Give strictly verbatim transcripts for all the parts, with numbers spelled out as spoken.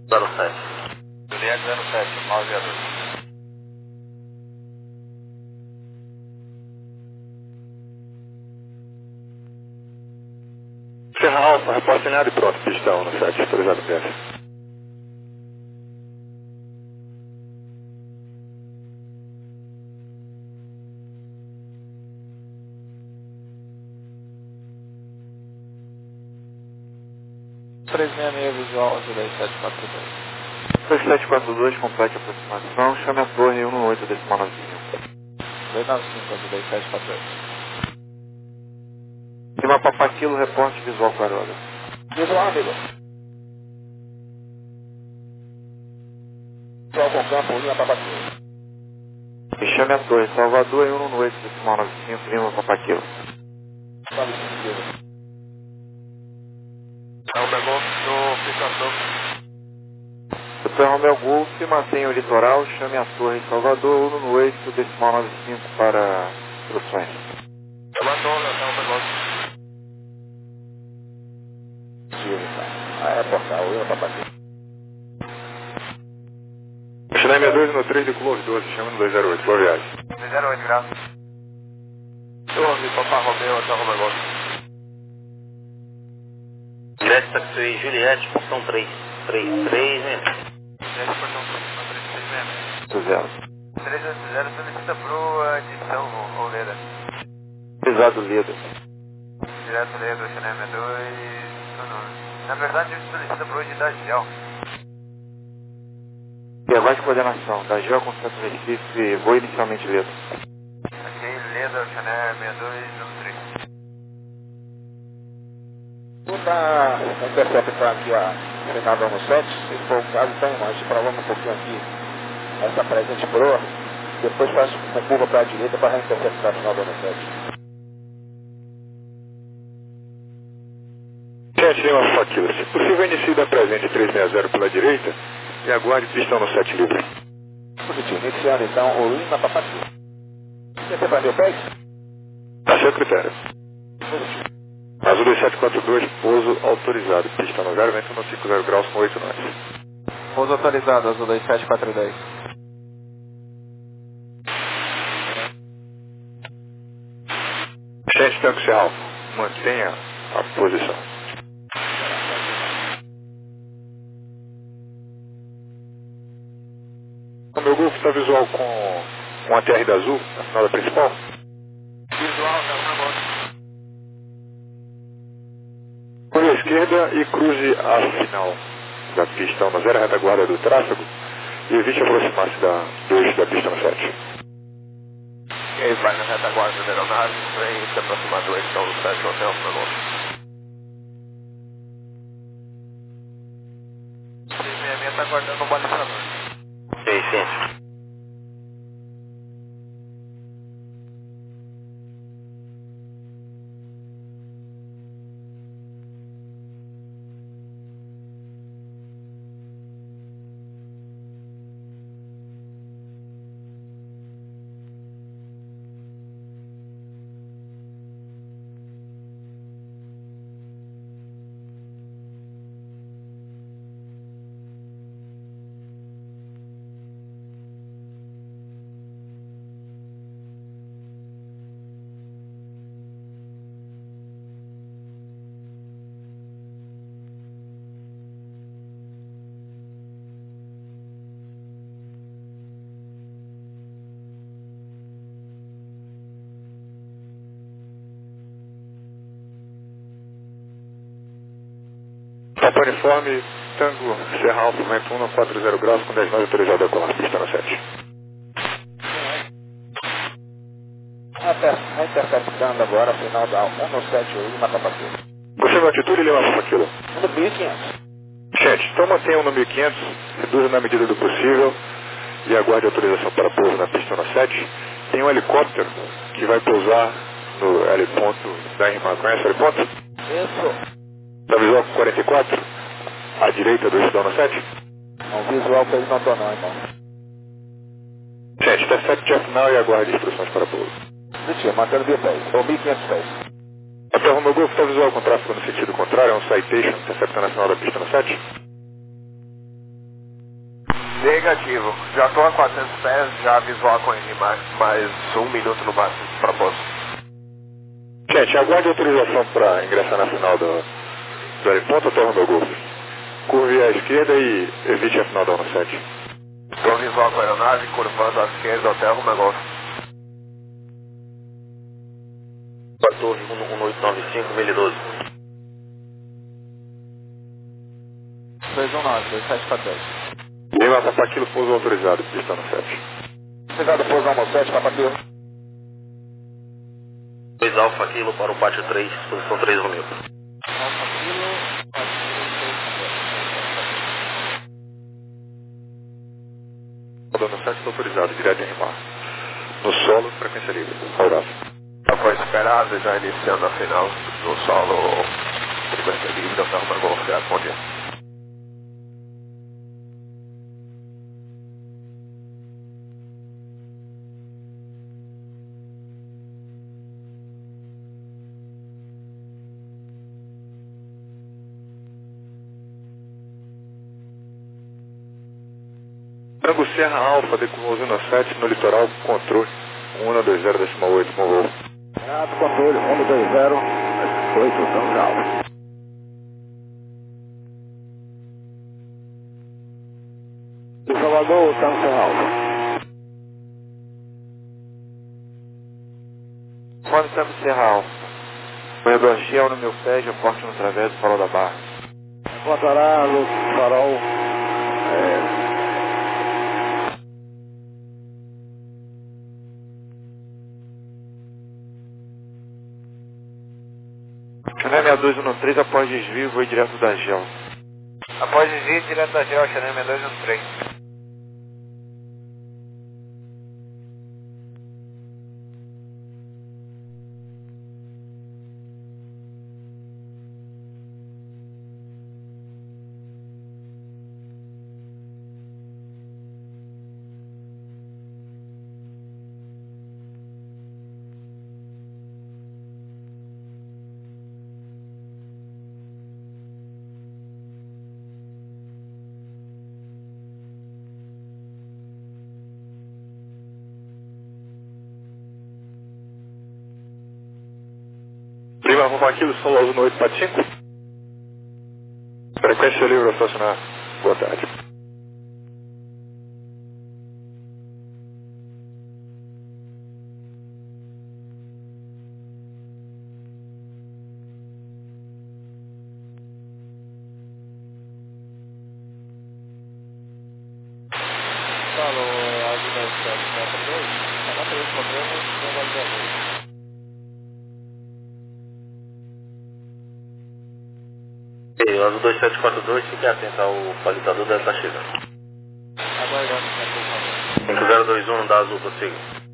zero sete. Juliette zero sete, nove viaduto. Serra Alfa, repórter alinhado e pronto, pista um no sete, autorizado P S. três seis seis visual, Juliette sete quatro dois. dois sete quatro dois, complete a aproximação, chame a torre um oito decimal nove cinco. dois nove cinco, Juliette sete quatro dois. Lima Papaquilo, reporte visual Carola. Visual, amigo. Visual com campo, Lima Papaquilo. E chame a torre, Salvador um oito decimal nove cinco, Lima Papaquilo. nove cinco. É o Begol do Picador. Doutor Romeu Golf, mantenha o litoral, chame a torre Salvador um oito decimal nove cinco para instruções. Salvador, é o Begol. Ah, é portal, Lima Papaquilo. Chile sessenta e dois no três de Clove doze, chama no dois zero oito, boa viagem. dois zero oito, graças. Eu ouvi Papai Romeu até o Begol. Direto Taxi Juliette, portão três. três, três, né? Juliette, portão três, três, três, né? Do zero. três oito zero, solicita pro edição ou Leda. Pesado Leda. Direto Leda, Chile sessenta e dois. Na verdade, eu solicito pro editar gel. E abaixo de coordenação, da Geo com Santo Recife, vou inicialmente Leda. Ok, Leda, Chanel sessenta e dois, número três. Vou dar interceptar aqui a Senador no sete, se for o caso, então nós provamos um pouquinho aqui essa presente proa, depois faço com curva para a direita para interceptar a Senador no sete. sete Lima Faquila, se possível inicie da presente trezentos e sessenta pela direita e aguarde pistão no sete livre. Positivo, iniciando então o Lima Papaquilo. Você para meu pé? A seu critério. Positivo. Azul dois sete quatro dois, pouso autorizado, pista no zero, vento no cinco zero graus com oito nós. Pouso autorizado, Azul dois sete quatro dois. Gente, tanque Serra Alfa, mantenha a posição. O meu Golf está visual com, com a T R da Azul, na final da principal. Visual, tá na volta. Cruze à esquerda e cruze a final da pista na zero retaguarda do tráfego e evite aproximar-se da dois da pista no sete. Ele vai na retaguarda da aeronave, vem se aproximar do eixo do sete hotel para nós. seis seis seis está guardando o balizador. seiscentos. Papo uniforme, Tango, Serra Alfa, vento um quatro zero graus com dez nove autorizado a colar, pista no sete. Interceptando agora a final da um sete Lima Papaquilo. Confirma a altitude e leva para aquilo. No mil e quinhentos. Gente, então mantenham no mil e quinhentos, reduza na medida do possível e aguarde autorização para pouso na pista no sete. Tem um helicóptero que vai pousar no heliponto da irmã. Conhece o heliponto? Isso. Da visual com quarenta e quatro, à direita do estudão no sete. Não, visual que eles não estão não, irmão. Gente, está sete de final e aguarde instruções para pouso. Mentira, mantendo mil pés. Ou mil e quinhentos pés. Até o meu Golf está visual com tráfego no sentido contrário, é um citation, interceptando a final da pista no sete. Negativo. Já estou a quatrocentos pés, já visual com ele mais, mais um minuto no máximo para posto. Gente, aguarde autorização para ingressar na final do, do heliponto até o meu golfe. Curve à esquerda e evite a final da um sete. Estou visual com a aeronave, curvando à esquerda até o meu golfe. quatorze, um oito nove cinco, mil e doze. dois um nove, dois sete quatro dois. Lima, Papaquilo, pouso autorizado, pista no sete. Obrigado, pouso Almo sete, Papaquilo. dois Alfa Kilo para o pátio três, posição três Romeu. Alfa Kilo, Rodando no sete, está autorizado, direto em rimar. No solo, frequência livre. Abraço. Foi esperado, já iniciando a final no solo, frequência livre, até o meu golfe. Bom dia. Frango Serra Alfa, decumulando no sete, no litoral, controle um um dois zero, décimo oito, com voo. Renato, controle um dois zero, oito, São Paulo. Salvador, São Paulo. Quando estamos Serra Alfa, corredor Shell no meu pé, já forte no travesso, farol da barra. Encontrará luz farol. É... Chanel seis dois um três, após desvio, vou direto da Gel. Após desvio, direto da Gel, Chanel seis dois um três. Lima, Papaquilo, solo azul no oito quatro cinco. Frequência livre a estacionar. Boa tarde. Falou, áudio dois sete quatro dois, canal três, problema, trabalho da noite. E o azul dois sete quatro dois, fique atento ao palitador, deve estar chegando. Aguardando, por favor. cinco zero dois um, da azul, consigo.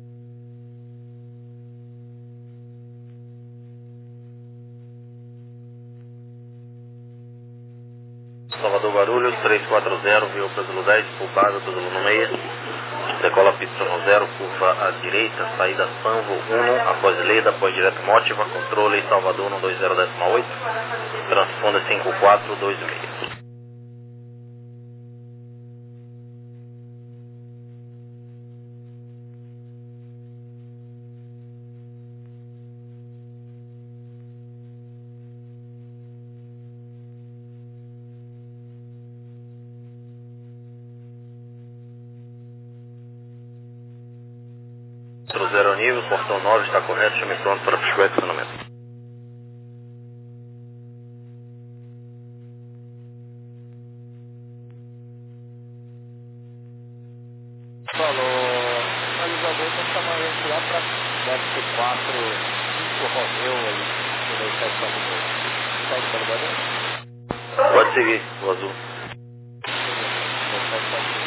Salvador Guarulhos, três quatro zero, viu Pedro dez, pulsado, tudo no meio. Decola pista no zero, curva à direita, saída Sanvo um, após Leda, após direto Mótiva, controle Salvador um dois zero, décimo oito, transponda cinco quatro dois seis. Zero nível, portão nove está correto, chame pronto para puxback e estacionamento. Falou, finalizador, então chamar a gente lá para deve ser quatro, cinco Romeu aí, no dois sete quatro dois. Segue pelo barulho? Pode seguir, o azul. dois sete quatro dois.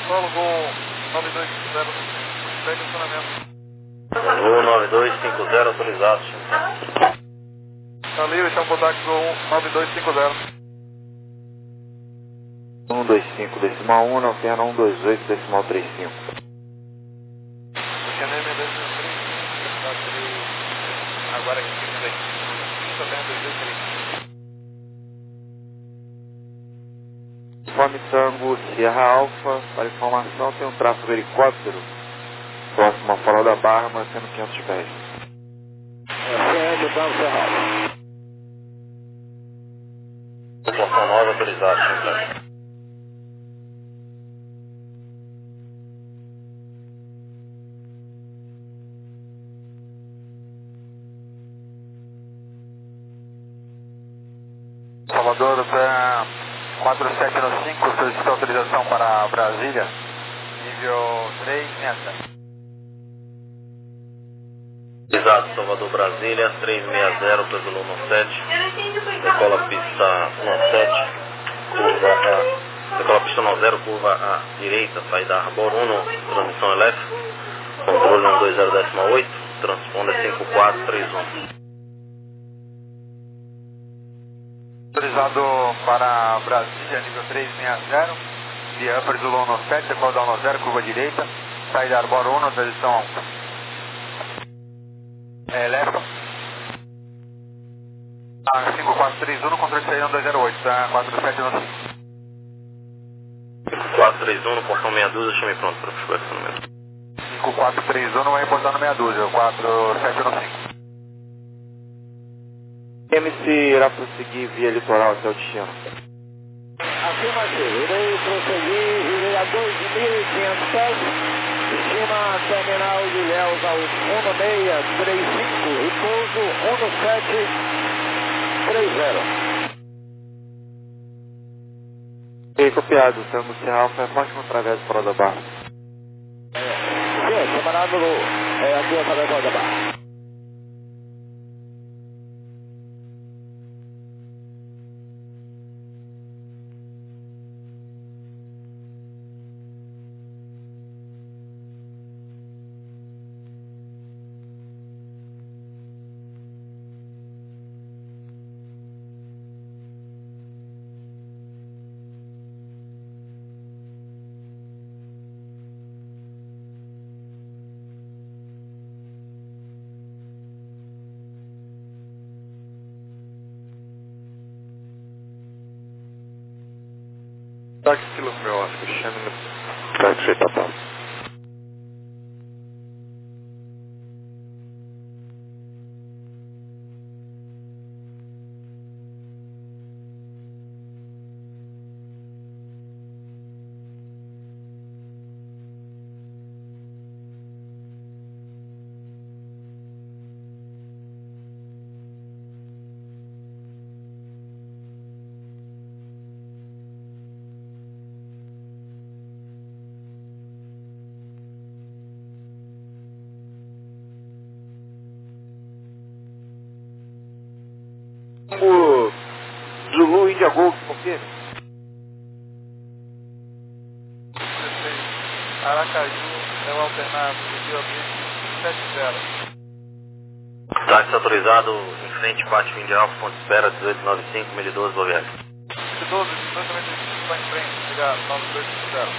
solo, voo nove dois cinco zero, segue acionamento. Voo nove dois cinco zero autorizado. Tá livre, chama o táxi voo nove dois cinco zero. um dois cinco decimal um, alterna um dois oito decimal trinta e cinco. Caneme dois dois três cinco, agora aqui, dois dois três. Conforme Tango Sierra Alfa, para informação, tem um tráfego helicóptero próximo a Farol da Barra, mantendo quinhentos pés. C M Tango Sierra Alfa. Porção nove autorizado, chegando. Salvador, pé quatro sete cinco, solicita autorização para Brasília, nível três sessenta e sete. Exato, Salvador, Brasília, três seis zero, peso Luna sete, decola pista sete, curva A, decola pista zero, curva A, direita, saída Arbor um, transmissão elétrica, controle um dois zero decimal oito, transponder cinco quatro três um. Autorizado para Brasília, nível três seis zero, via Upper Zulu sete, decola da zero, curva direita, saída Arbor um, transição é, elétrica. Ah, cinco quatro três um, controle de saída um dois zero oito, tá? quatro sete cinco. quatro três um, no portão meia dúzia, chame pronto para o número. cinco quatro três um, vai reportar no meia dúzia, quatro sete cinco. M C irá prosseguir via litoral até o destino. Afirmativo, irei prosseguir, irei a dois mil e quinhentos pés, estima terminal de Ilhéus ao um seis três cinco e pouso um sete três zero. E copiado, Tango Sierra Alfa, reporte com através do Farol da Barra. Sim, camarada, é aqui através do Farol da Barra. Táxi Kilo Romeo Oscar, chame no Táxi Itatal. O Zulu India Gold, confirme. Aracaju, é o alternado, nível sete zero. Táxi autorizado em frente, pátio India Alfa, ponto de espera, dezoito noventa e cinco, mil e doze, boa viagem. doze, dois noventa e cinco, vai em frente, ligar nove dois cinco zero.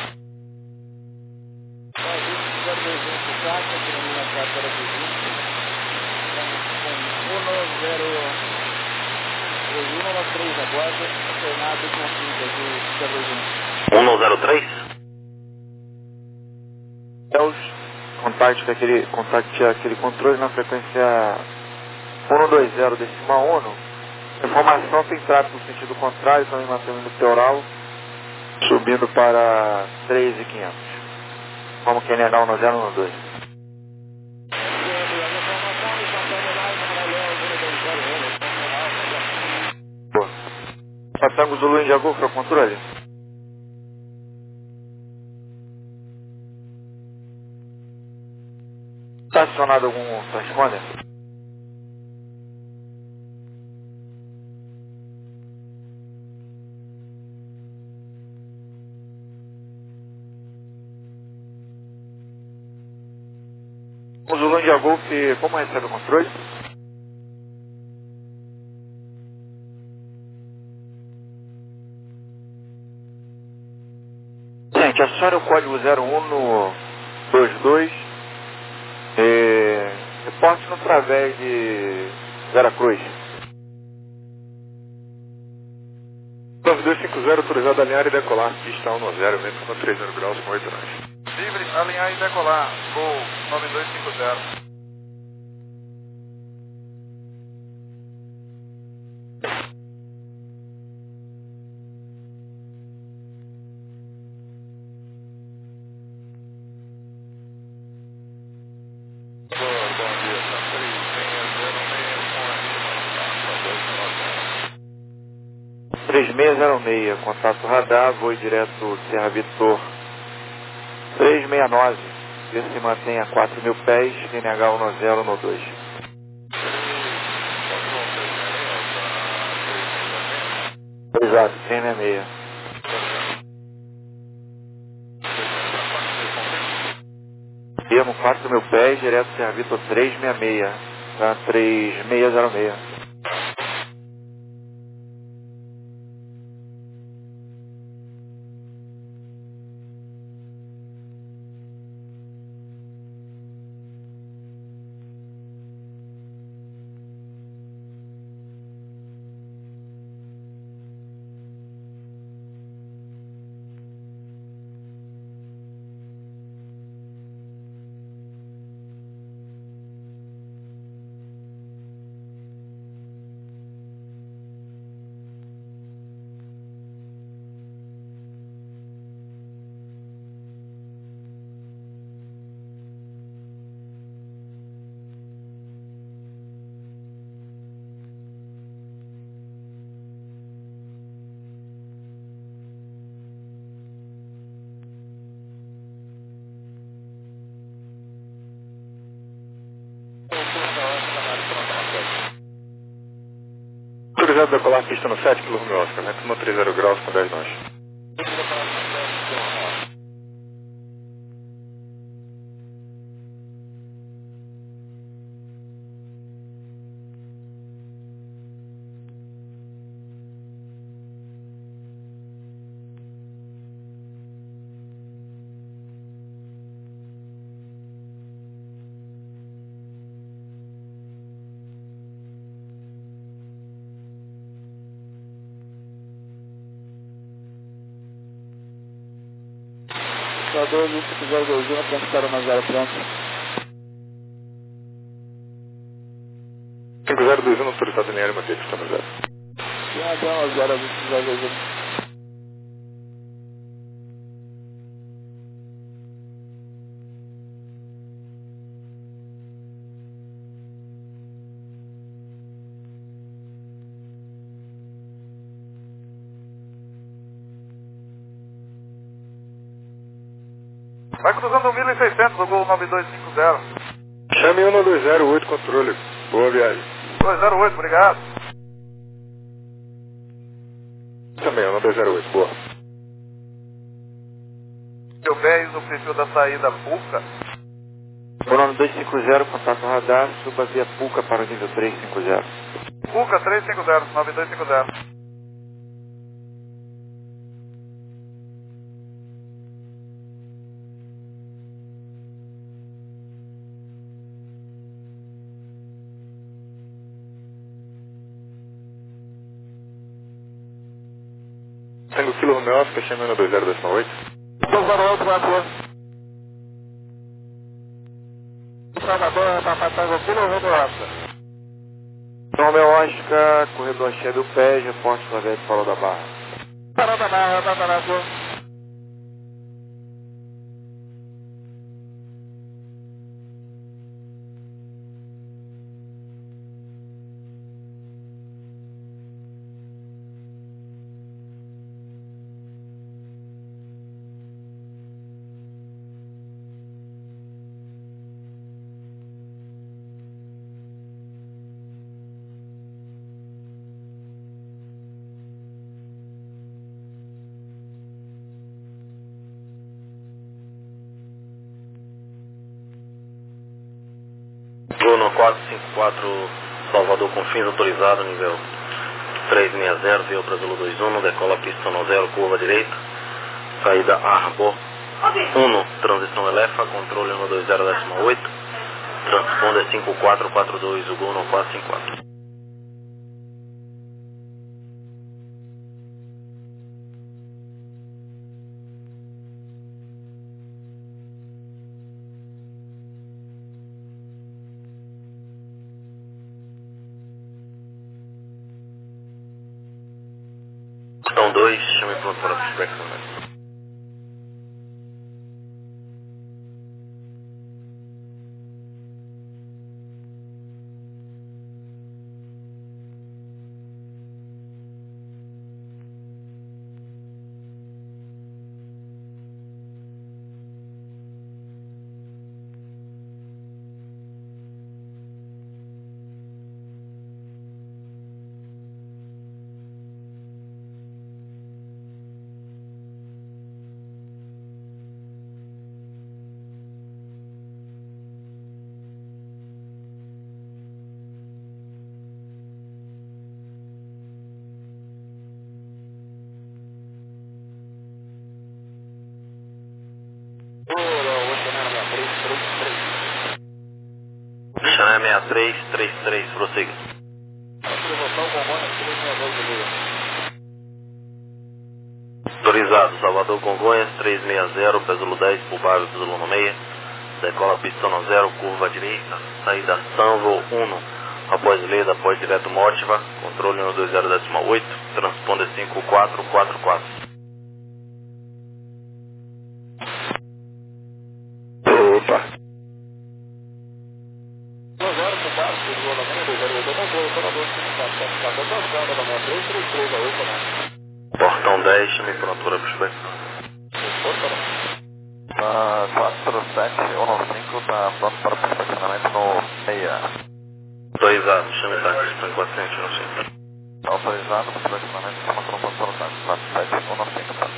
um zero três? Contacte aquele, contacte aquele controle na frequência um dois zero decimal um. Informação tem tráfego no sentido contrário, também mantendo o litoral, subindo para três mil e quinhentos. Como que é N um zero um dois. Passamos o Zulu India Golf para o controle. Está acionado algum transponder? O Zulu India Golf, como recebe o controle? Gente, acione o código zero um no dois dois. É, reporte-no através de Veracruz. nove dois cinco zero, autorizado a alinhar e decolar. Pista um zero, vento com três zero graus com oito nós. Livre, alinhar e decolar. Gol nove dois cinco zero. três seis zero seis, contato radar, voo direto Serra Vitor três seis nove, vê se mantém a quatro mil pés, N H um zero no dois. Exato, três seis seis. Termo quatro mil pés, direto Serra Vitor três seis seis, tá? três seis zero seis. Autorizado a decolar, pista no sete, Kilo Romeo Oscar, vento com três zero graus com dez nós. Computador dois cinco zero dois um, transfere uma zero pronto. cinco zero dois um, autorizado a alinhar e manter pista no zero. Já dá uma zero dois cinco zero dois um. Vai cruzando mil e seiscentos, o gol nove dois cinco zero. Chame um dois zero oito, controle. Boa viagem. dois zero oito, obrigado. Também, um dois zero oito, boa. Seu dez no perfil da saída Puca. O nome dois cinco zero, contato radar, suba via Puca para o nível três cinco zero. Puca três cinco zero, nove dois cinco zero. Tango Kilo Romeo Oscar, chame um dois zero dois oito. dois zero oito, vai por. Salvador, Papai Tango Kilo Romeo Oscar. Romeo Oscar, corredor cheio do pé, reporte através de Farol da Barra. Farol da Barra, Tataraco. quatro cinco quatro Salvador com fins autorizado, nível três seis zero, via Brasil dois um, decola pista no zero, curva direita, saída Arbor um, transição Elefa, controle um dois zero oito, transponder cinco quatro quatro dois, o gol no quatro cinco quatro. São dois, chame pronto para a suspecção. Xané seis três três três, prossiga. Autorizado, Salvador Congonhas, três seis zero, Pesulo dez, Pulbável, Pesulo no meia, decola pista no zero, curva direita, saída Sanvo um, após Leda, após direto Mótiva, controle um dois zero oito, transponder cinco quatro quatro quatro. Opa! Portão dez, chame pronto para a inspeção. Ah, quatro sete um cinco está pronto para posicionamento no meia. Autorizado, chame táxi, estão quatrocentos no centro. Autorizado para posicionamento, estamos no ponto para o táxi, quatro sete um cinco, tá?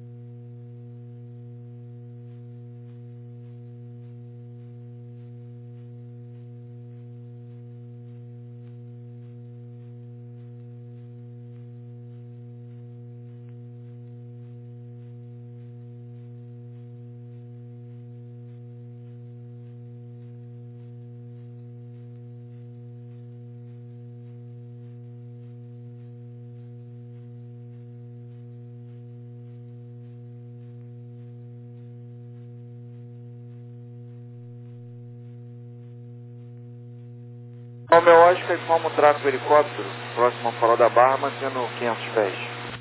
O meu lógico é que vamos tráfego do helicóptero, próximo ao farol da Barra, mantendo quinhentos pés.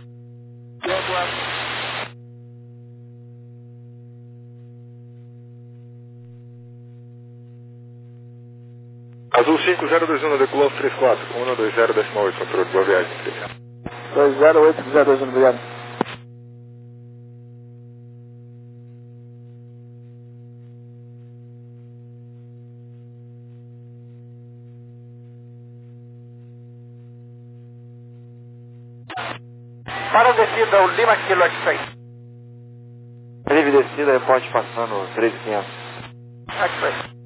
Azul cinco zero dois um, decolou três quatro, com um dois zero oito, controle, boa viagem. dois zero oito zero dois um, obrigado. Para a descida, o Lima Kilo X-seis. Livre descida, reporte passando três mil e quinhentos. X-seis.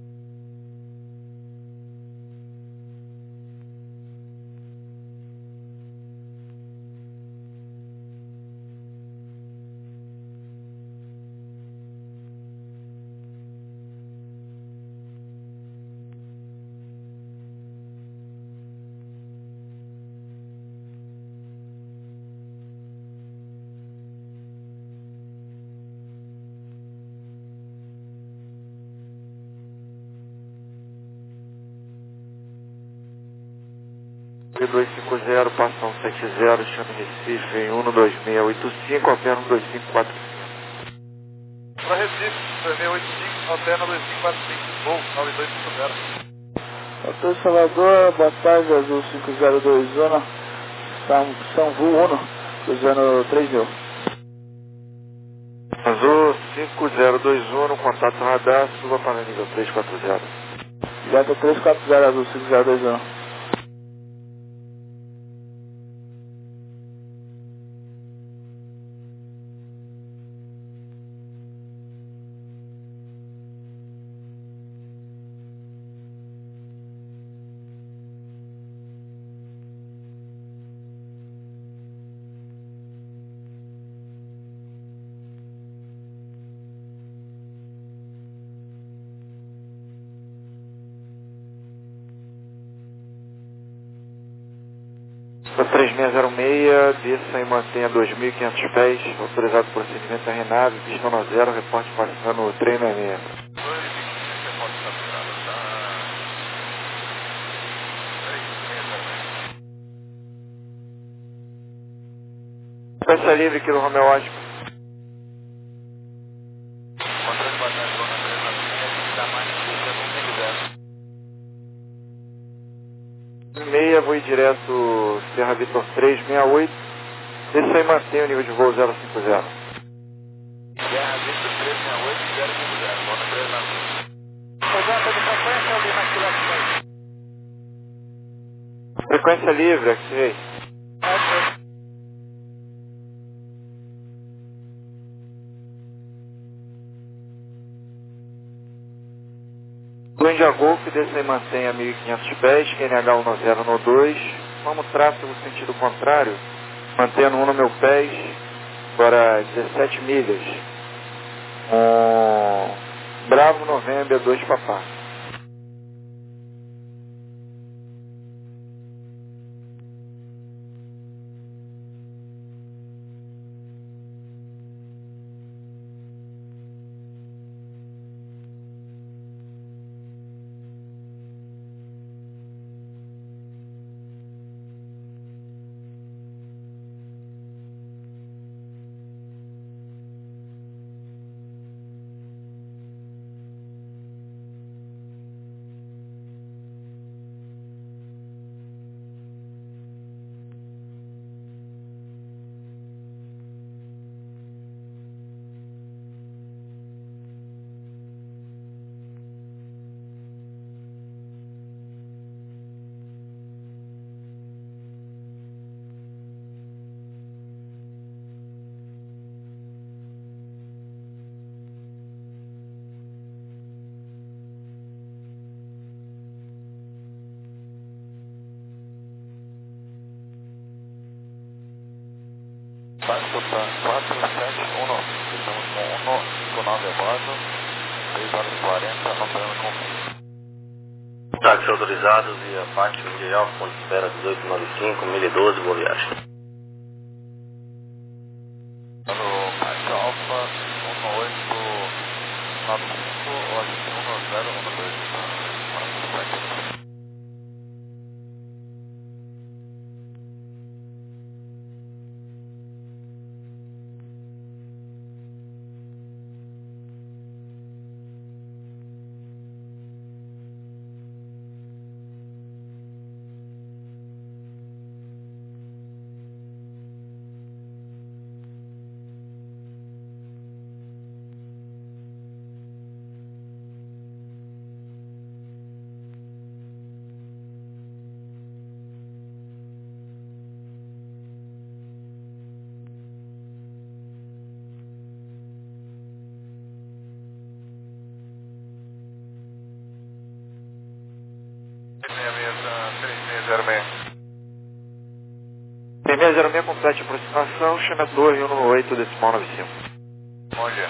dois cinco zero, passa um sete zero, chame Recife em um dois seis oito cinco, alterna um dois cinco quatro cinco. Para Recife, dois seis oito cinco, alterna dois cinco quatro cinco, voo nove dois cinco zero. Doutor Salvador, boa tarde, Azul cinco zero dois um, São, São Vu um, cruzando três mil. Azul cinco zero dois um, contato radar, suba para nível três quatro zero. Delta três quatro zero, Azul cinco zero dois um. três seis zero seis, desça e mantenha dois mil e quinhentos pés, autorizado o procedimento da renave, pistão a zero, reporte passando o treino é meia. Peça livre, Kilo Romeo Oscar. Controle bastante, zona três na linha, da máquina de meia, vou ir direto Serra Vitor três seis oito, desça e mantenha o nível de voo zero cinco zero. Serra Vitor três seis oito, zero cinco zero, zona três na linha. Exato, de frequência ali na cidade. Frequência livre, ativei. Do India Golf, desça e mantenha mil e quinhentos pés, Q N H um zero no dois, vamos tráfego no sentido contrário, mantendo um no meu pés, agora dezessete milhas, um Bravo November dois Papá. Passo para quatro sete um nove, estamos com um cinco nove a bordo, seis horas e quarenta, operando com Táxi autorizado via Pátio Mundial, ponto de espera dezoito noventa e cinco, mil e doze, boa viagem. no Pátio Alfa um oito nove cinco, ou um zero um dois, três seis zero seis. três seis zero seis, complete aproximação, chama torre um oito decimal nove cinco. Bom dia.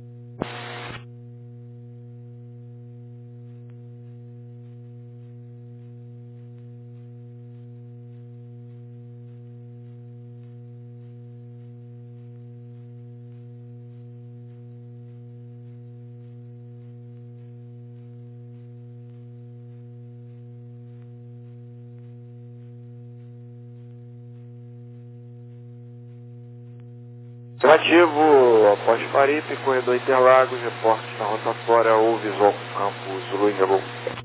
Ativo após Paripe, corredor Interlagos, reporte na rotatória ou visual com campo Zulu India Golf.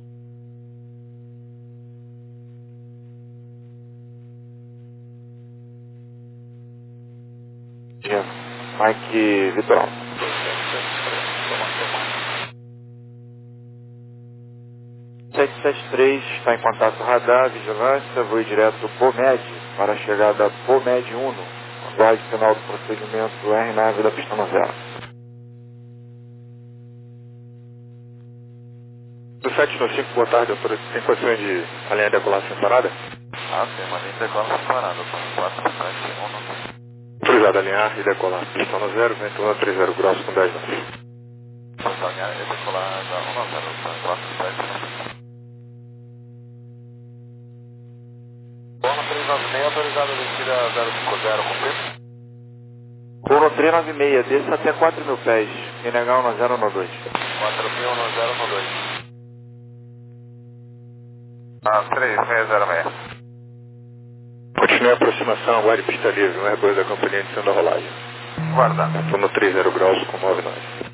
Mike Vitor. sete sete três está em contato radar, vigilância, voo direto POMED para a chegada POMED Uno. Guarde final do procedimento R nave da pista zero. Do sete no cinco, boa tarde, doutora. Tem condições de alinhar de decolar sem parada? Ah, sim, mas nem decola separado, quatro sete um nove. Autorizado a alinhar e decolar. Pista no zero, vento um três zero grosso com dez nove. Posso alinhar e decolar da um zero, quatro sete um nove. Bola três nove seis, autorizado zero cinco zero, cumprido. um três nove seis, desça até quatro mil pés. N H um zero um dois. quatro mil no zero um dois. Ah, três seis zero seis. Continue a aproximação, aguarde pista livre, no Airbus da companhia iniciando a rolagem. Guardando. Estou no trinta graus com nove nós.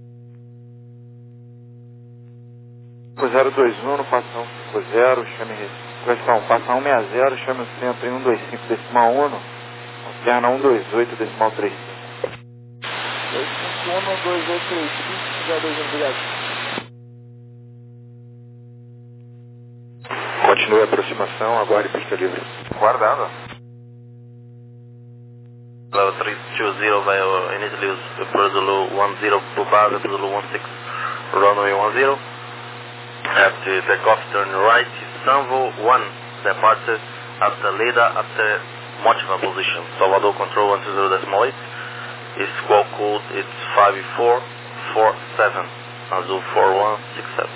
zero dois um, no passa um cinco zero, chame questão, passa um seis zero, chame o centro em um dois cinco decimal um, alterna um dois oito decimal trinta e cinco. dois cinco um, dois oito três cinco, zero dois um, obrigado. Continue a aproximação, aguarde pista livre. Guardando. Level three two zero vai initially use por Zulu one zero por base, Zulu one six, runway one zero. After takeoff, turn right, Sanvo one, departure after Leda, after Motiva position. Salvador control one two zero decimal eight. Its squawk code is five four four seven, Azul four one six seven.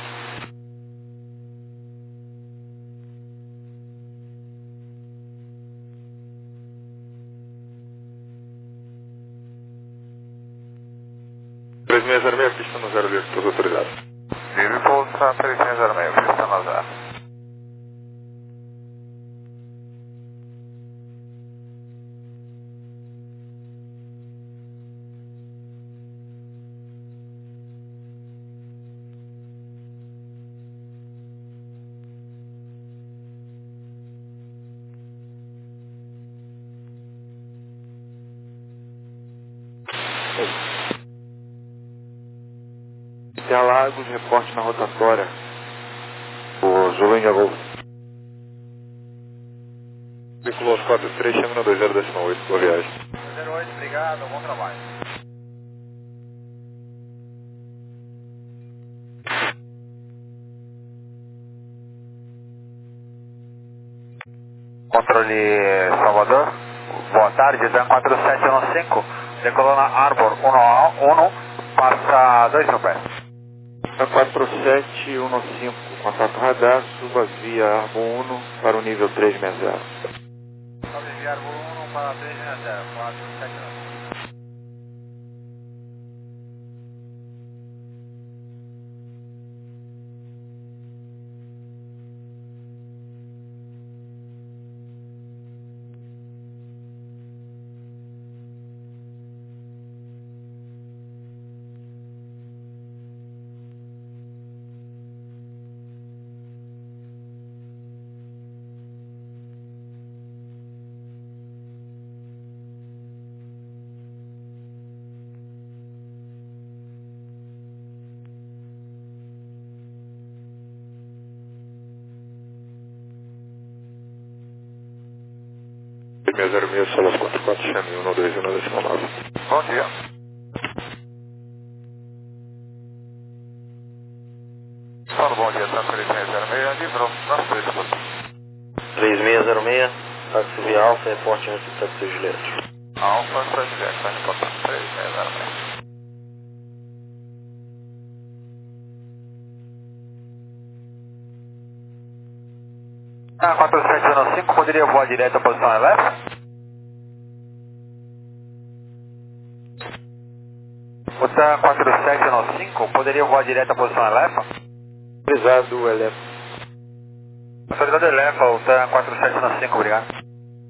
três seis zero seis, pista no zero livre, todos autorizados. Vive pousa três seis zero seis, pista no zero. Interlagos, reporte na rotatória. O Zulu India Golf. Veiculo aos quatro três, chame no dois zero decimal oito, boa viagem. zero oito, obrigado, bom trabalho. Controle Salvador, boa tarde, Dan quatro sete um cinco, decolou na Arbor um, passa dois mil pés. quatro sete um cinco, contato radar, suba via Arbor um para o nível três seis zero. Sobe via Arbor um para três seis zero, quatro sete um cinco. três seis zero seis, Solas quatro quatro, chame um dois um decimal nove. Bom dia. Fala, bom dia, tá três seis zero seis, livrou, nós três, por três seis zero seis, táxi via Alfa, reporte no táxi Juliette. Alfa, para Juliette, tá reportando três seis zero seis. Ah, quatro sete um cinco, poderia voar direto à posição eleva? O TAM quatro sete um cinco, poderia voar direto à posição eleva? Autorizado, Elef. Autorizado eleva, o TAM quatro sete um cinco, obrigado.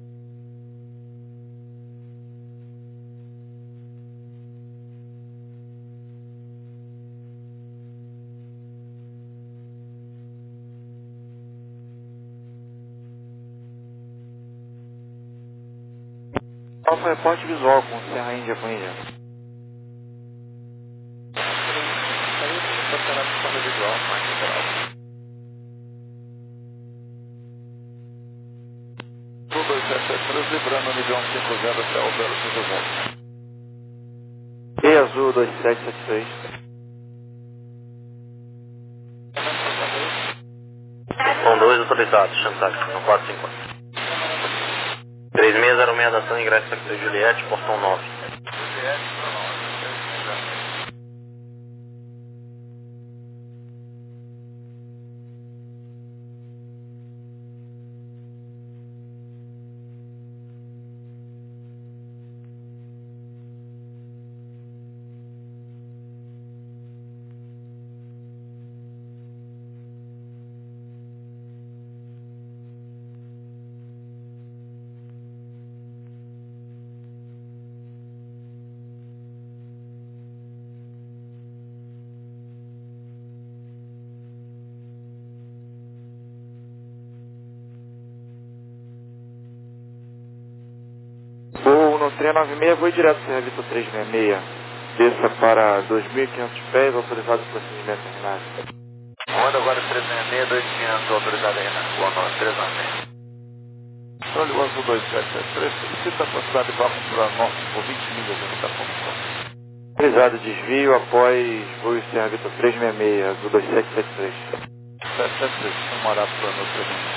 Alfa reporte visual com Serra Índia com Índia. dois sete sete três, livrando nível um cinco zero até o zero cinco zero. E Azul dois sete sete seis. Um dois autorizado, chame táxi no quatro cinquenta. três seis zero seis da TAM, ingresso táxi Juliette, portão nove. trezentos e noventa e seis, vou direto para Vitor trezentos e sessenta e seis. Desça para dois mil e quinhentos pés, autorizado o procedimento terminado. Manda agora trezentos e sessenta e seis, dois mil e quinhentos, autorizado aí na rua nove, trezentos e noventa e seis. Controle Azul dois sete sete três, solicita a velocidade vamos para norte por vinte milhas dentro da ponta. Autorizado desvio após voo Serra Vitor trezentos e sessenta e seis, Azul dois sete sete três. sete sete três, Sumará para o trezentos.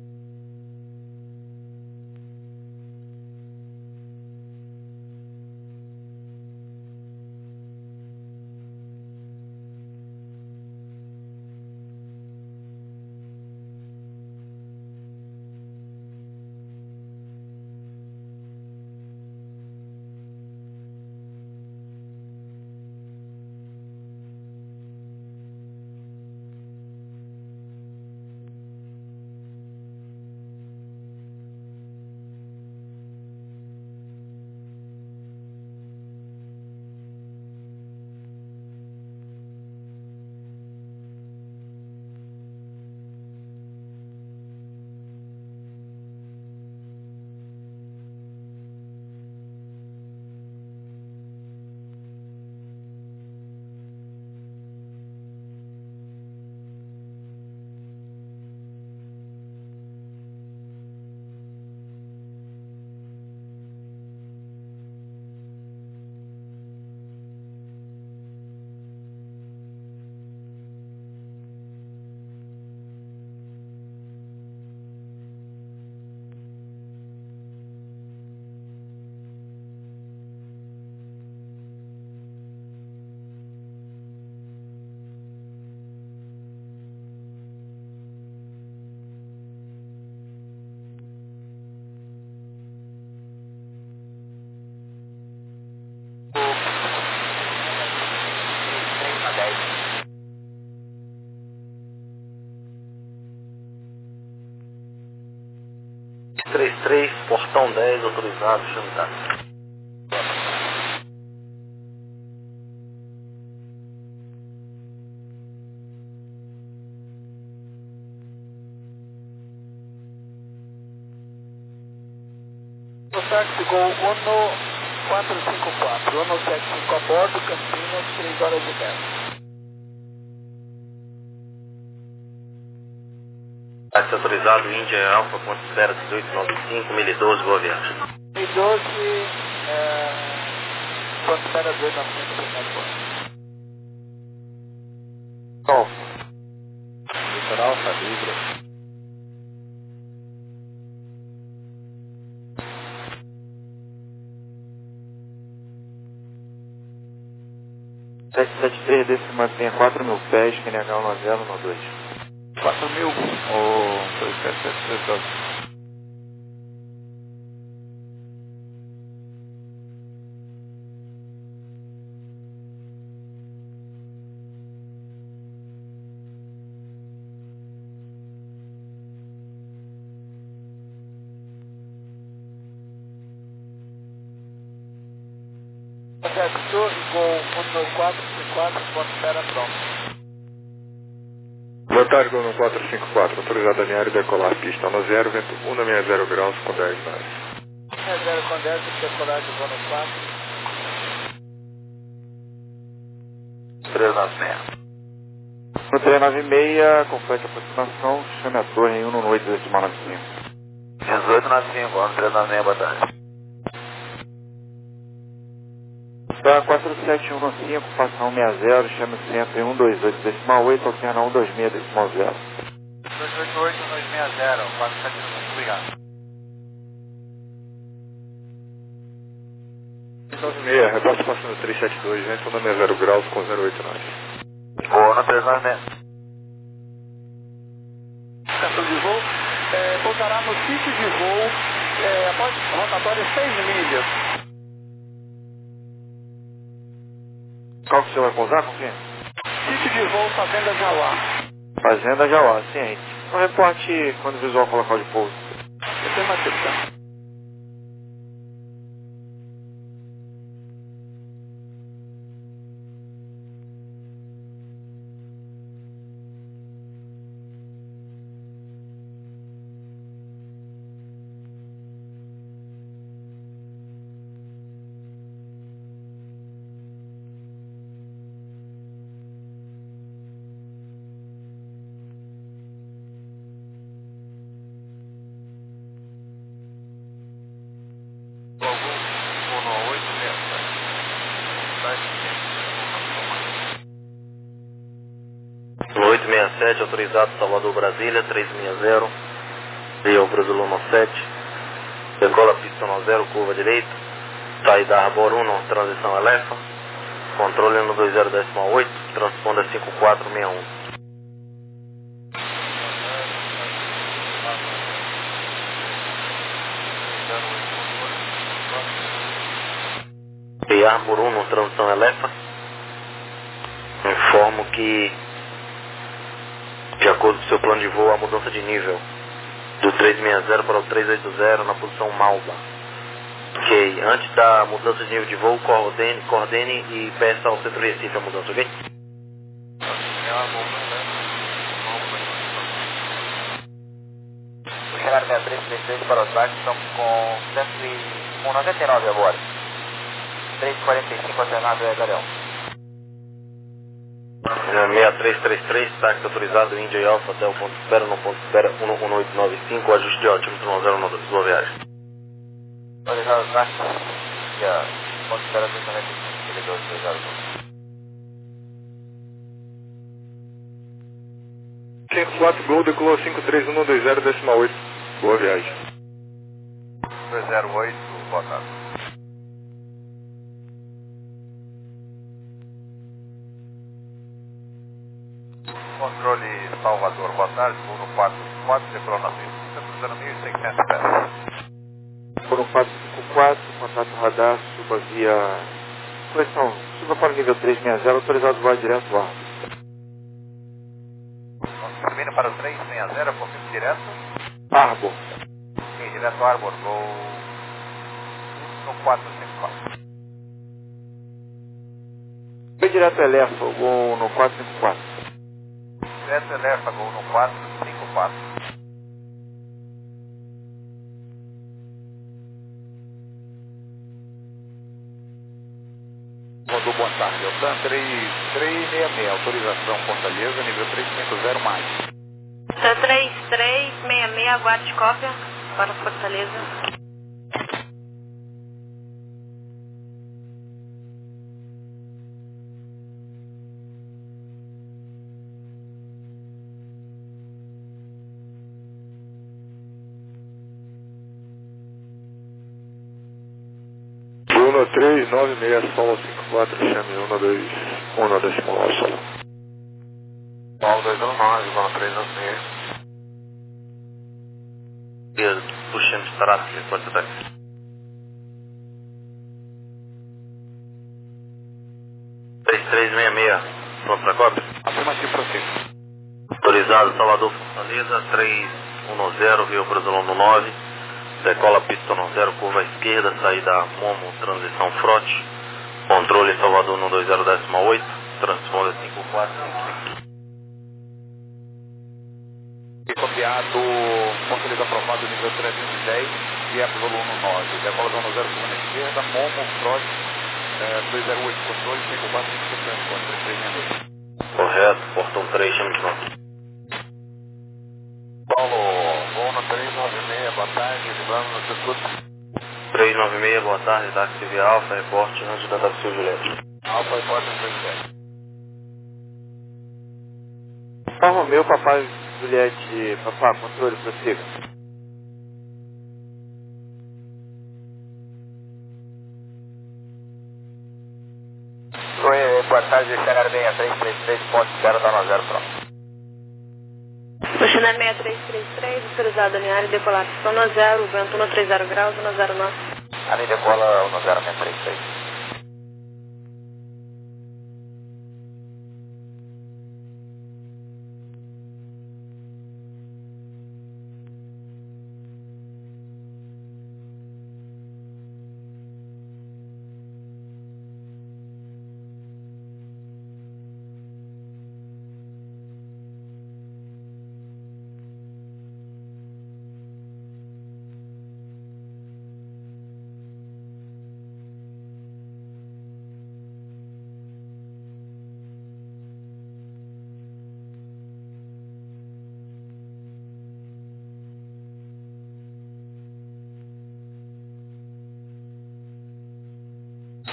trinta e três, portão dez, autorizado, Xandar. O táxi Gol um quatro cinco quatro, um sete cinco a bordo, Campinas, três horas e dez. Táxi autorizado, Índia Alfa, ponto espera dezoito noventa e cinco, mil e doze, boa viagem. mil e doze, é... ponto espera dezoito noventa e cinco. Alfa. Vitor Alfa, livre. sete sete três desse mantenha quatro mil pés, Q N H um nove zero um dois. quatro mil, ou dois sete sete três. Táxi Gol um quatro cinco quatro, ponto espera pronto. Boa tarde, Gol quatro cinco quatro, autorizado a alinhar e decolar a pista no zero, vento um na minha zero graus com dez nós. É zero com dez, decolagem Gol quatro. trezentos e noventa e seis. No trezentos e noventa e seis, complete a aproximação, chame a torre em um no oito decimal noventa e cinco. dezoito noventa e cinco, ano trezentos e noventa e seis, boa tarde. Tá, quatro sete um cinco, passa um seis zero, chame o centro em um dois oito decimal oito, alterna um dois seis decimal zero. dois oito oito, dois seis zero, quatro sete um, obrigado. nove seis, rebote passando trezentos e setenta e dois, vento um na minha zero graus com zero oito nós. Boa, no trezentos e noventa e seis. Estação de voo, é, pousará no sítio de voo, é, após rotatória seis milhas. Qual que você vai pousar, com quem? Sítio de voo, Fazenda Jauá. Fazenda Jauá, ciente. Então reporte quando o visual colocar o de pouso. Afirmativo, tá? sete, autorizado Salvador Brasília, três seis zero, via o Brasil sete, decola pista no zero, curva direita, saída Arbor um, transição Elefa, controle no dois zero oito, transponder cinco quatro seis um. E Arbor um, transição Elefa, informo que, de acordo com o seu plano de voo, a mudança de nível do três seis zero para o três oito zero na posição Malba. Ok, antes da mudança de nível de voo, coordene, coordene e peça ao centro Recife a mudança, ok? O chegar seis três três três para os baixos, estão com cento e noventa e nove agora. três quarenta e cinco alternado é Galeão. seis três três três, táxi autorizado Índia e Alfa até o ponto de espera, no ponto de espera um um oito nove cinco, ajuste de altímetro um zero um dois, boa viagem. Autorizado os táxis, e a ponto de espera dois noventa e cinco, ele dois dois zero dois. cinco quatro Gol, decolou cinco três um dois zero, decimal oito, boa viagem. dois zero oito, boa tarde. Controle Salvador, boa tarde, voo no quatro quatro, decolou na pista, cruzando mil e seiscentos pés. Foram quatro cinco quatro, contato radar, suba via... Correção, suba para o nível três seis zero, autorizado voar direto ao ar. Subindo para o três seis zero, confirmo direto. Arbor. Sim, direto Arbor, voo no quatro cinco quatro. Foi direto Elefa, voo no quatro cinco quatro. Direto Elefa, voo no quatro cinco quatro. Rodou, boa tarde. Altan três três seis seis, autorização Fortaleza, nível três cinco zero mais. três três seis seis, aguarde cópia para Fortaleza. Bruno três nove seis, Solo cinco quatro, chame um dois um, decimal Solo. Paulo dois um nove, Bruno três nove seis. E puxando de traço, pode ser. três três seis seis, pronto para cópia? Afirmativo, prossiga. Autorizado Salvador Fortaleza, três um zero, via o Brasil nove, decola pista no zero, curva à esquerda, saída Momo, transição Frote, controle Salvador no dois zero oito, transponder cinco quatro cinco. Copiado, Fortaleza aprovado, nível trezentos e dez, via volume nove, decola no zero, curva na esquerda, Momo, Frote, é, dois zero oito, controle, cinco quatro cinco, transponder três três seis seis. Correto, portão três, chame de novo. Paulo, voo no três nove seis, boa tarde, livrando no circuito. três nove seis, boa tarde, táxi via Alfa, reporte antes da táxi Juliette. Alfa, reporte três dez. Alfa Romeu, papai Juliette, papá, controle, prossiga. Oi, boa tarde, Xenar seis três três três, ponto de espera, tá no zero, pronto. Oceanar seis três três três, autorizado em área, decolar pista no zero, vento no trinta graus, no zero nove. Ali decola no zero seis três três.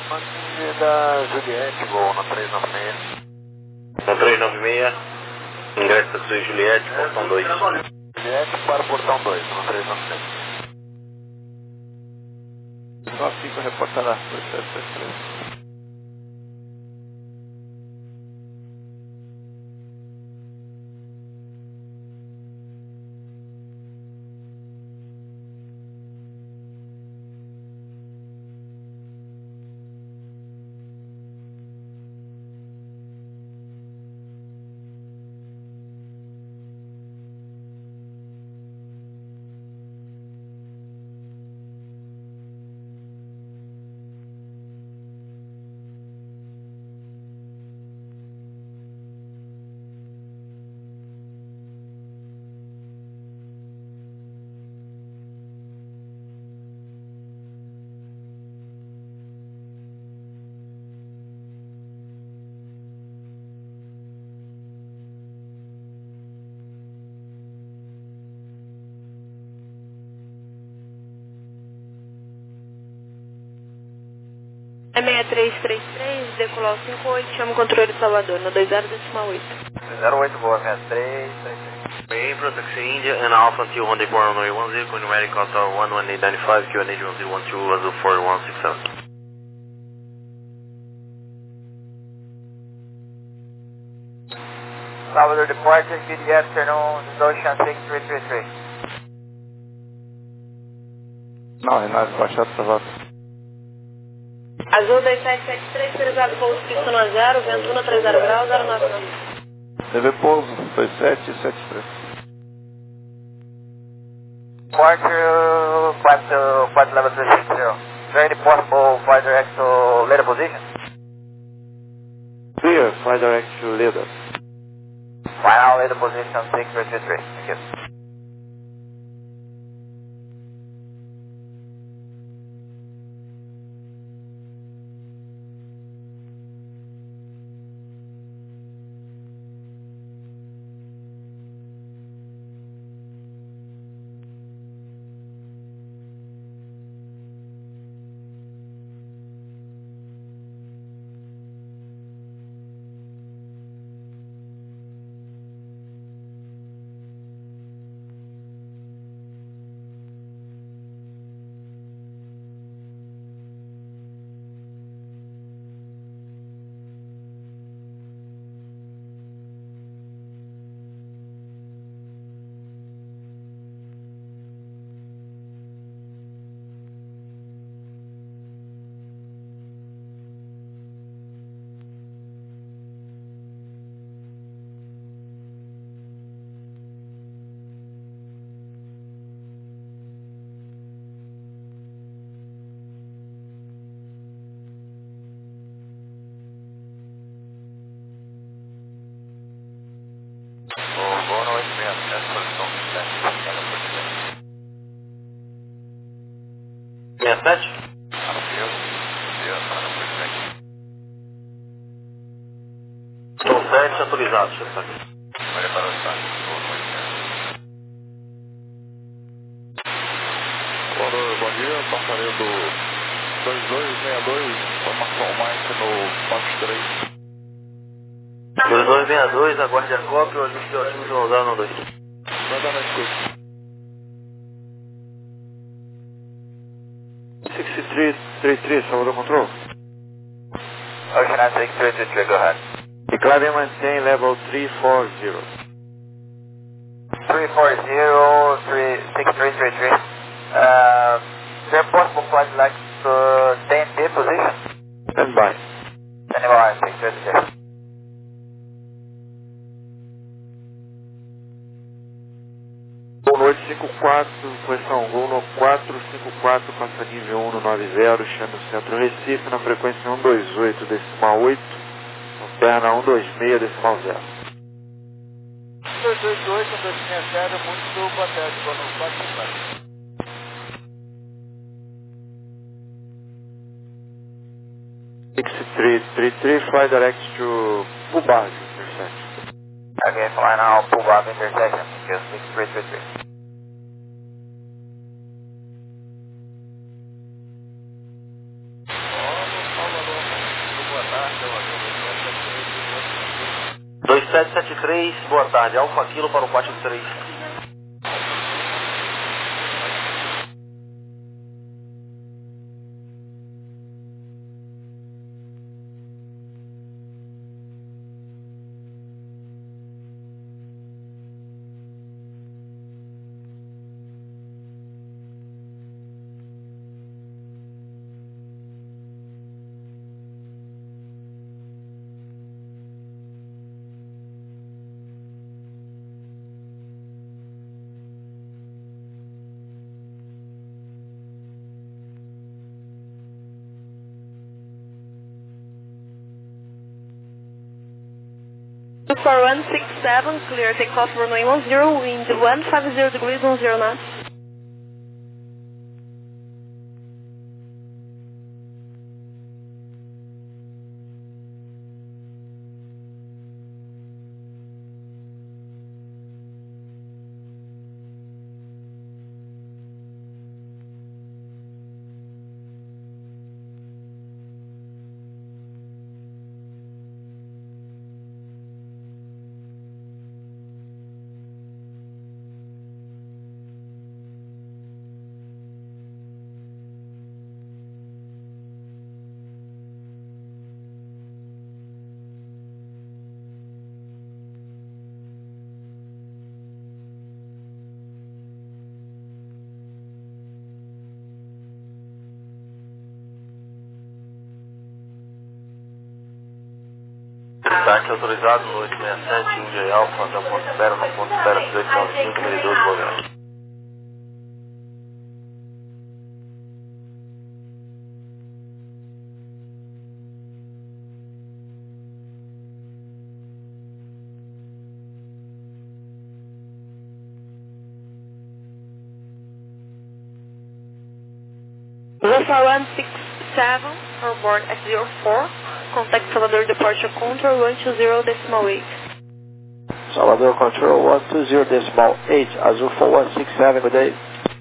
Mantida Juliette, voo no três nove seis. No três nove seis, Ingresso Taxi Juliette, portão dois. Juliette para o portão dois, no três nove sete. Só fica reportado a dois sete sete três. É seis três três três, decolar cinco oito, chama o controle de Salvador, no dois zero decimal oito. zero oito, boa, seis três três três. April Taxi India and Alpha until Honda Born runway one zero, numeric hotel one one eight nine five, Q N H one zero one two, Azul four one six seven. Salvador departure, good afternoon, Ocean six three three three. Não, Renato, Baixado Salvador. Azul dois sete sete três, autorizado pouso pista no zero, vento um três zero graus, zero nove nove. T V pouso dois sete sete três. Departure, flight to flight level three six zero. Is there any possible flight direct to later position? Clear, fly direct to leader. Final later position six three three three. Thank you. sessenta e sete? Estou sete, autorizado, chefe. Olha para o estado. Bom dia, passaredo dois dois seis dois, informação Mike no Fox três. dois dois seis dois, aguarde a cópia, o ajuste de ótimo João zero no dois. Vai dar na escuta. six three three three, Salvador Control. Ocean six three three three, go ahead. Declare and maintain level three four zero. three four zero, three six three three three. Uh, is there a possible flight like to stay in D position? Stand by. Standing by, six three three. Gol no oito cinco quatro, correção, Gol no quatro cinco quatro, passa nível um no nove zero, chame o centro Recife, na frequência um dois oito decimal oito, perna um dois seis decimal zero. dois dois oito, dois seis zero, muito boa tarde, Gol no quatro cinco quatro. six three three three, fly direct to Pubag, intersection. Okay, fly now, Pubag intersection, just six three three three. dois sete sete três, boa tarde, Alfa Kilo para o quatro três. four one six seven, clear takeoff runway one zero, wind one five zero degrees, one zero knots. Destaque autorizado no oito seis sete, India Alfa, até o ponto espera, no ponto espera dezoito nove cinco, medidor de Goiás. four one six seven, for board F zero four, contact Salvador Departure Control one two zero decimal eight. Salvador Control one two zero decimal eight, Azul four one six seven, good day.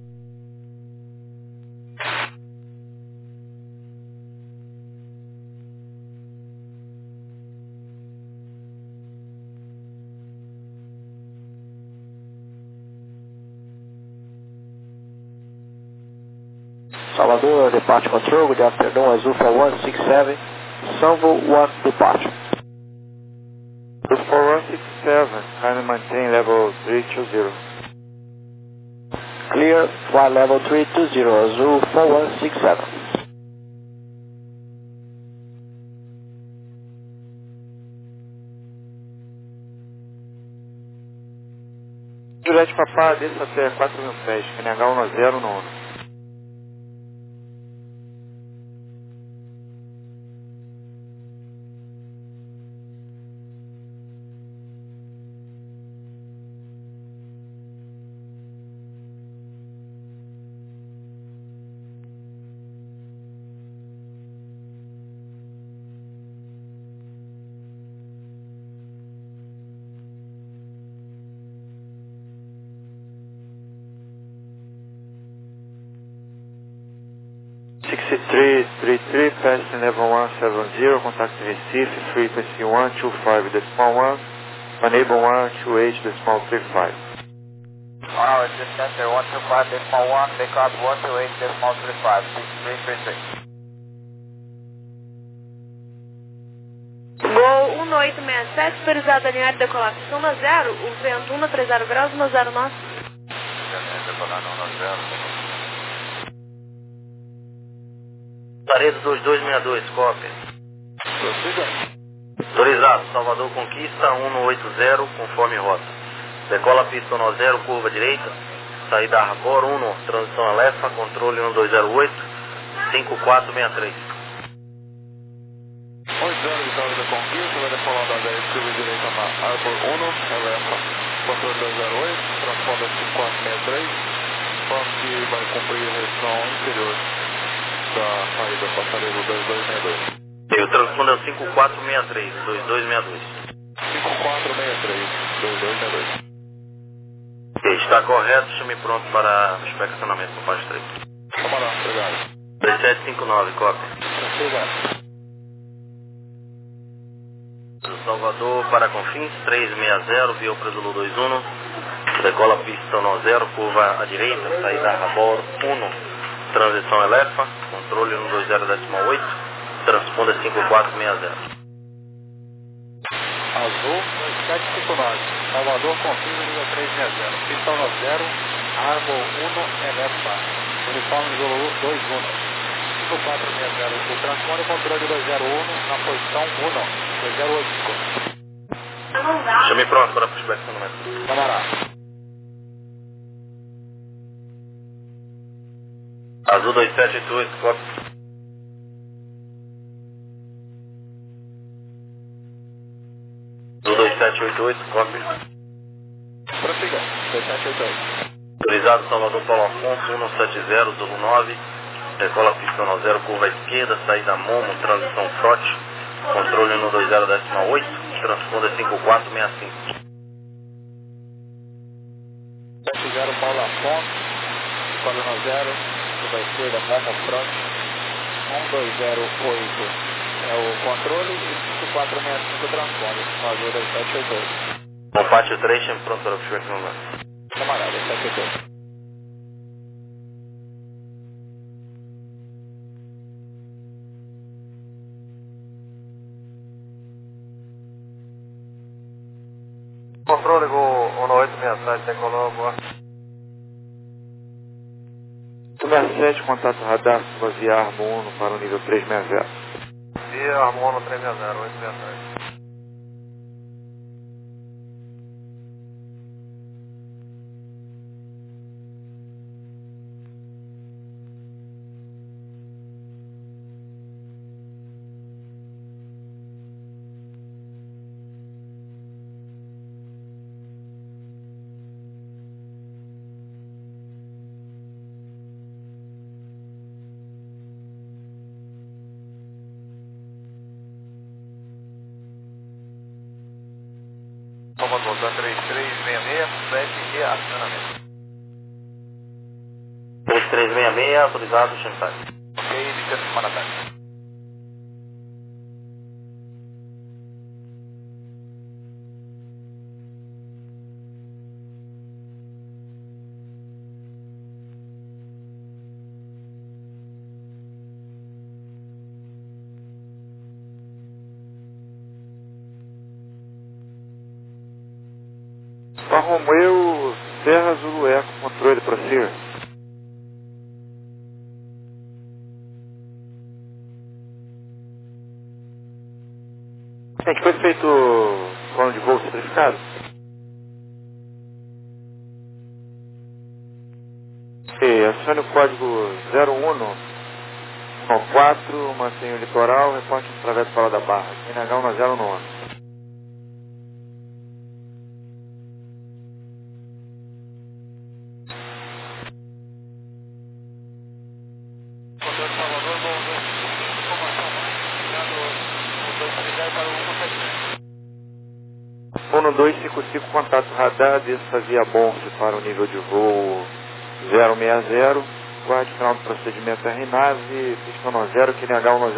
Salvador Departure Control, good afternoon, Azul four one six seven, Sanvo one Departure. Azul four one six seven, kindly maintain level three two zero. Clear, flight level three two zero, Azul four one six seven. Juliette Papá, desça até quatro mil pés, N H um zero no uno. six three three three, passing level one seven zero, contact Recife, frequency one two five decimal one, enable one two eight decimal three five. Alright, this center one two five decimal one, takeoff one two eight decimal three five, six three three three. Gol um oito seis sete, autorizado alinhar e decolar soma zero, o vento um três zero graus, um zero knots. Paredes dois dois seis dois, cópia. Autorizado, Salvador Conquista um oito zero, conforme rota. Decola pista um zero, curva direita. Saída Arbor um, transição Alefa, controle um dois zero oito, cinco quatro seis três. oito zero, Vitória da Conquista, vai decolar da dez, curva direita na Arbor um, Alefa, controle dois zero oito, transponder cinco quatro seis três, informe que vai cumprir a região inferior da saída passareiro dois dois seis dois. E o transponder é o cinco quatro seis três, dois dois seis dois. cinco quatro seis três, dois dois seis dois. Está correto, chame pronto para o inspecionamento por parte três. Vamos lá, obrigado. três sete cinco nove, cópia. Obrigado. Salvador para Confins, trezentos e sessenta, via Opera Zulu dois um, decola pista no zero, curva à direita, saída Rabor um, transição Elefa, controle um dois zero décimo oito, transponder cinco quatro seis zero. Azul dois sete cinco nove, Salvador Confins, nível trezentos e sessenta, pista no zero, Arbor um, Elefa, uniforme Zulu dois um. cinco quatro seis zero, o transponder controle dois zero um na posição um, dois zero oito. Chame pronto para pushback no momento. Camarada. Azul dois sete oito oito, copy. Azul dois sete oito oito, copy. Prossiga, dois sete oito oito. Autorizado Salvador Paulo Afonso, cento e setenta, Zulu nove, decola pista no zero, curva à esquerda, saída Momo, transição Frote, controle um dois zero décimo oito, transponder cinco quatro seis cinco. sete zero Paulo Afonso, decola no zero, curva à esquerda, Momo, Frote, um dois zero oito é o controle e cinco quatro seis cinco transponder, Azul dois sete oito oito. Compate três, chame pronto para pushback no momento. Camarada, dois sete oito oito. Controle um oito seis sete, decolou, boa. oito seis sete, contato radar, via Armo um para o nível trezentos e sessenta. Via Armo um trezentos e sessenta, oito seis sete. Vamos voltar três três seis seis, sete e acionamento. três três seis seis, autorizado, Chantai. Ok, licença semana tarde. Romeu, Serra Zulu Eco, controle para Sir. Gente, foi feito plano de voo simplificado? Ok, acione o código zero um quatro, mantenha o litoral, reporte através do Palau da Barra, N H um zero nove. um dois cinco cinco, contato radar, desça via Bonfe para o nível de voo zero seis zero, guarde final do procedimento R nave, pista no zero, que N H um